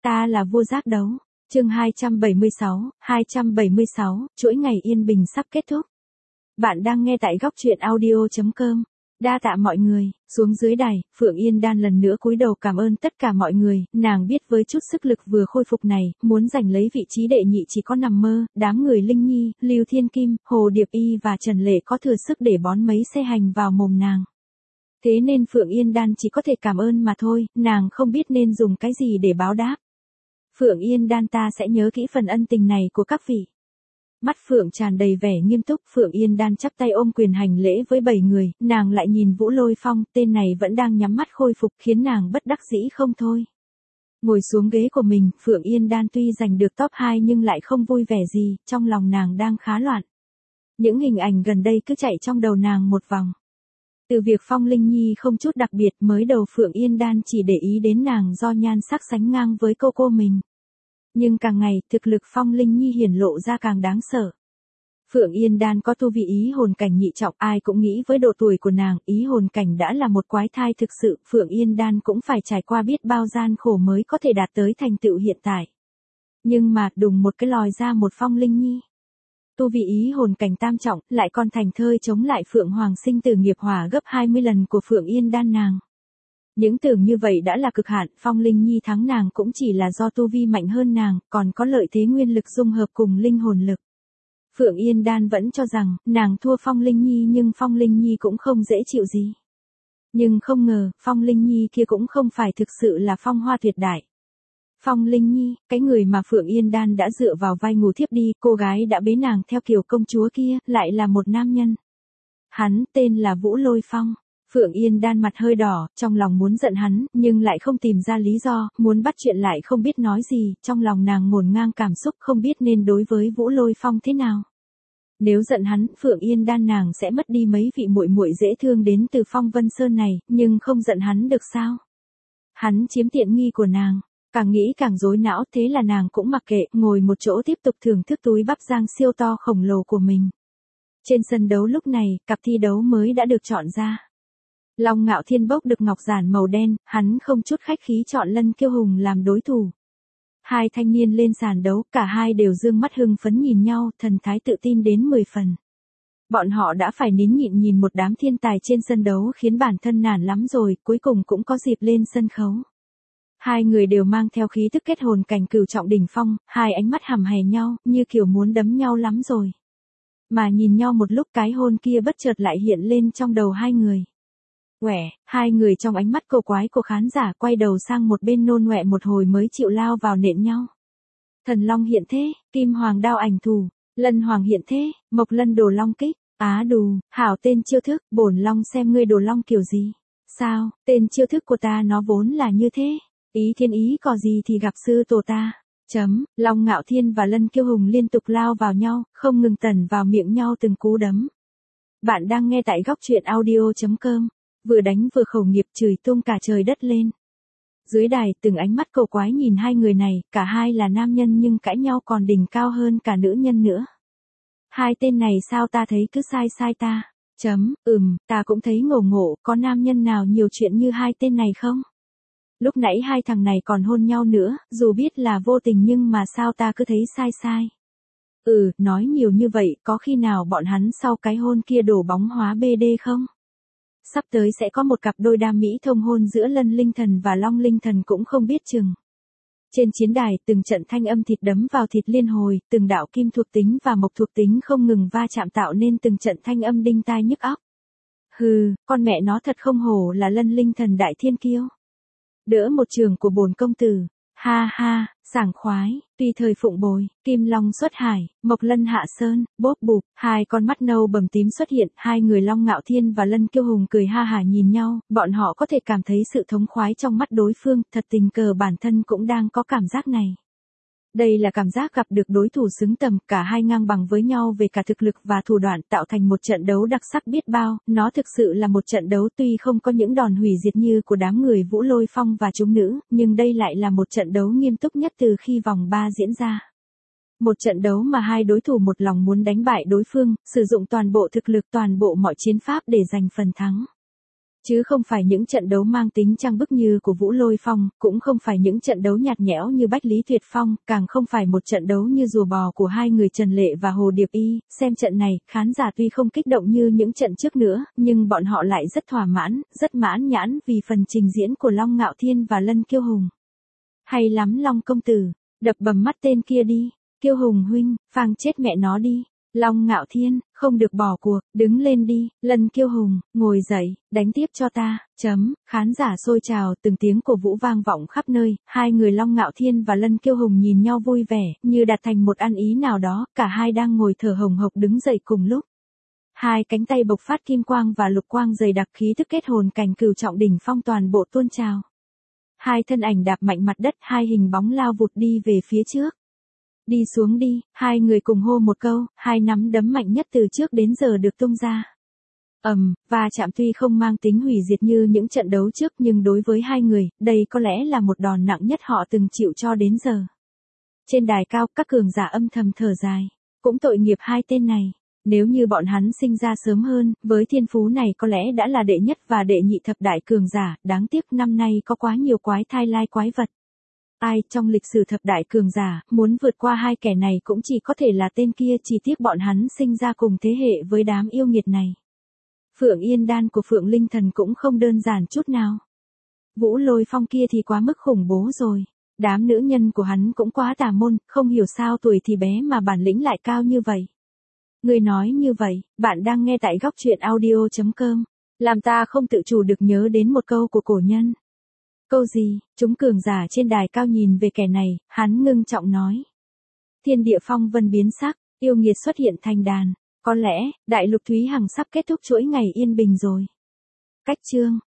Ta là vua giác đấu. Chương 276, chuỗi ngày yên bình sắp kết thúc. Bạn đang nghe tại góc truyện audio.com. Đa tạ mọi người. Xuống dưới đài, Phượng Yên Đan lần nữa cúi đầu cảm ơn tất cả mọi người, nàng biết với chút sức lực vừa khôi phục này, muốn giành lấy vị trí đệ nhị chỉ có nằm mơ, đám người Linh Nhi, Lưu Thiên Kim, Hồ Điệp Y và Trần Lệ có thừa sức để bón mấy xe hành vào mồm nàng. Thế nên Phượng Yên Đan chỉ có thể cảm ơn mà thôi, nàng không biết nên dùng cái gì để báo đáp. Phượng Yên Đan ta sẽ nhớ kỹ phần ân tình này của các vị. Mắt Phượng tràn đầy vẻ nghiêm túc, Phượng Yên Đan chắp tay ôm quyền hành lễ với 7 người, nàng lại nhìn Vũ Lôi Phong, tên này vẫn đang nhắm mắt khôi phục khiến nàng bất đắc dĩ không thôi. Ngồi xuống ghế của mình, Phượng Yên Đan tuy giành được top 2 nhưng lại không vui vẻ gì, trong lòng nàng đang khá loạn. Những hình ảnh gần đây cứ chạy trong đầu nàng một vòng. Từ việc Phong Linh Nhi không chút đặc biệt, mới đầu Phượng Yên Đan chỉ để ý đến nàng do nhan sắc sánh ngang với cô mình. Nhưng càng ngày, thực lực Phong Linh Nhi hiển lộ ra càng đáng sợ. Phượng Yên Đan có tu vị ý hồn cảnh nhị trọng, ai cũng nghĩ với độ tuổi của nàng, ý hồn cảnh đã là một quái thai thực sự, Phượng Yên Đan cũng phải trải qua biết bao gian khổ mới có thể đạt tới thành tựu hiện tại. Nhưng mà, đùng một cái lòi ra một Phong Linh Nhi. Tu vị ý hồn cảnh tam trọng, lại còn thành thơi chống lại Phượng Hoàng sinh tử nghiệp hỏa gấp 20 lần của Phượng Yên Đan nàng. Những tưởng như vậy đã là cực hạn, Phong Linh Nhi thắng nàng cũng chỉ là do tu vi mạnh hơn nàng, còn có lợi thế nguyên lực dung hợp cùng linh hồn lực. Phượng Yên Đan vẫn cho rằng, nàng thua Phong Linh Nhi nhưng Phong Linh Nhi cũng không dễ chịu gì. Nhưng không ngờ, Phong Linh Nhi kia cũng không phải thực sự là phong hoa tuyệt đại. Phong Linh Nhi, cái người mà Phượng Yên Đan đã dựa vào vai ngủ thiếp đi, cô gái đã bế nàng theo kiểu công chúa kia, lại là một nam nhân. Hắn tên là Vũ Lôi Phong. Phượng Yên Đan mặt hơi đỏ, trong lòng muốn giận hắn, nhưng lại không tìm ra lý do, muốn bắt chuyện lại không biết nói gì, trong lòng nàng ngổn ngang cảm xúc không biết nên đối với Vũ Lôi Phong thế nào. Nếu giận hắn, Phượng Yên Đan nàng sẽ mất đi mấy vị muội muội dễ thương đến từ Phong Vân Sơn này, nhưng không giận hắn được sao? Hắn chiếm tiện nghi của nàng. Càng nghĩ càng rối não, thế là nàng cũng mặc kệ, ngồi một chỗ tiếp tục thưởng thức túi bắp rang siêu to khổng lồ của mình. Trên sân đấu lúc này, cặp thi đấu mới đã được chọn ra. Long Ngạo Thiên bốc được ngọc giản màu đen, hắn không chút khách khí chọn Lân Kiêu Hùng làm đối thủ. Hai thanh niên lên sàn đấu, cả hai đều dương mắt hưng phấn nhìn nhau, thần thái tự tin đến 10 phần. Bọn họ đã phải nín nhịn nhìn một đám thiên tài trên sân đấu khiến bản thân nản lắm rồi, cuối cùng cũng có dịp lên sân khấu. Hai người đều mang theo khí tức kết hồn cảnh cửu trọng đỉnh phong, hai ánh mắt hằm hè nhau, như kiểu muốn đấm nhau lắm rồi. Mà nhìn nhau một lúc cái hôn kia bất chợt lại hiện lên trong đầu hai người. Hai người trong ánh mắt cầu quái của khán giả quay đầu sang một bên nôn ngoẹ một hồi mới chịu lao vào nện nhau. Thần Long hiện thế, Kim Hoàng đao ảnh thủ, Lân Hoàng hiện thế, Mộc Lân đồ long kích, á đù, hảo tên chiêu thức, bổn Long xem ngươi đồ long kiểu gì. Sao, tên chiêu thức của ta nó vốn là như thế. Ý thiên ý có gì thì gặp sư tổ ta. Long Ngạo Thiên và Lân Kiêu Hùng liên tục lao vào nhau, không ngừng tẩn vào miệng nhau từng cú đấm. Bạn đang nghe tại góc truyện audio.com. Vừa đánh vừa khẩu nghiệp chửi tung cả trời đất lên. Dưới đài từng ánh mắt cầu quái nhìn hai người này, cả hai là nam nhân nhưng cãi nhau còn đỉnh cao hơn cả nữ nhân nữa. Hai tên này sao ta thấy cứ sai ta. Ta cũng thấy ngộ, có nam nhân nào nhiều chuyện như hai tên này không? Lúc nãy hai thằng này còn hôn nhau nữa, dù biết là vô tình nhưng mà sao ta cứ thấy sai. Nói nhiều như vậy, có khi nào bọn hắn sau cái hôn kia đổ bóng hóa BD không? Sắp tới sẽ có một cặp đôi đam mỹ thông hôn giữa Lân Linh Thần và Long Linh Thần cũng không biết chừng. Trên chiến đài, từng trận thanh âm thịt đấm vào thịt liên hồi, từng đạo kim thuộc tính và mộc thuộc tính không ngừng va chạm tạo nên từng trận thanh âm đinh tai nhức óc. Con mẹ nó thật không hổ là Lân Linh Thần đại thiên kiêu. Đỡ một trường của bổn công tử. Ha, sảng khoái, tùy thời phụng bồi, Kim Long xuất hải, Mộc Lân hạ sơn, bốp bụp, hai con mắt nâu bầm tím xuất hiện, hai người Long Ngạo Thiên và Lân Kiêu Hùng cười ha hả nhìn nhau, bọn họ có thể cảm thấy sự thống khoái trong mắt đối phương, thật tình cờ bản thân cũng đang có cảm giác này. Đây là cảm giác gặp được đối thủ xứng tầm, cả hai ngang bằng với nhau về cả thực lực và thủ đoạn tạo thành một trận đấu đặc sắc biết bao, nó thực sự là một trận đấu tuy không có những đòn hủy diệt như của đám người Vũ Lôi Phong và chúng nữ, nhưng đây lại là một trận đấu nghiêm túc nhất từ khi vòng 3 diễn ra. Một trận đấu mà hai đối thủ một lòng muốn đánh bại đối phương, sử dụng toàn bộ thực lực toàn bộ mọi chiến pháp để giành phần thắng. Chứ không phải những trận đấu mang tính trang bức như của Vũ Lôi Phong, cũng không phải những trận đấu nhạt nhẽo như Bách Lý Tuyệt Phong, càng không phải một trận đấu như rùa bò của hai người Trần Lệ và Hồ Điệp Y. Xem trận này, khán giả tuy không kích động như những trận trước nữa, nhưng bọn họ lại rất thỏa mãn, rất mãn nhãn vì phần trình diễn của Long Ngạo Thiên và Lân Kiêu Hùng. Hay lắm Long công tử, đập bầm mắt tên kia đi, Kiêu Hùng huynh, phang chết mẹ nó đi. Long Ngạo Thiên, không được bỏ cuộc, đứng lên đi, Lân Kiêu Hùng, ngồi dậy, đánh tiếp cho ta, khán giả xôi trào, từng tiếng cổ vũ vang vọng khắp nơi, hai người Long Ngạo Thiên và Lân Kiêu Hùng nhìn nhau vui vẻ, như đạt thành một ăn ý nào đó, cả hai đang ngồi thở hồng hộc đứng dậy cùng lúc. Hai cánh tay bộc phát kim quang và lục quang dày đặc khí tức kết hồn cảnh cửu trọng đỉnh phong toàn bộ tuôn trào. Hai thân ảnh đạp mạnh mặt đất, hai hình bóng lao vụt đi về phía trước. Đi xuống đi, hai người cùng hô một câu, hai nắm đấm mạnh nhất từ trước đến giờ được tung ra. Va chạm tuy không mang tính hủy diệt như những trận đấu trước nhưng đối với hai người, đây có lẽ là một đòn nặng nhất họ từng chịu cho đến giờ. Trên đài cao, các cường giả âm thầm thở dài. Cũng tội nghiệp hai tên này. Nếu như bọn hắn sinh ra sớm hơn, với thiên phú này có lẽ đã là đệ nhất và đệ nhị thập đại cường giả, đáng tiếc năm nay có quá nhiều quái thai lai quái vật. Ai trong lịch sử thập đại cường giả, muốn vượt qua hai kẻ này cũng chỉ có thể là tên kia, chỉ tiếc bọn hắn sinh ra cùng thế hệ với đám yêu nghiệt này. Phượng Yên Đan của Phượng Linh Thần cũng không đơn giản chút nào. Vũ Lôi Phong kia thì quá mức khủng bố rồi. Đám nữ nhân của hắn cũng quá tà môn, không hiểu sao tuổi thì bé mà bản lĩnh lại cao như vậy. Người nói như vậy, bạn đang nghe tại góc truyện audio.com. Làm ta không tự chủ được nhớ đến một câu của cổ nhân. Câu gì? Chúng cường giả trên đài cao nhìn về kẻ này, hắn ngưng trọng nói. Thiên địa phong vân biến sắc, yêu nghiệt xuất hiện thành đàn. Có lẽ, đại lục Thúy Hằng sắp kết thúc chuỗi ngày yên bình rồi. Cách chương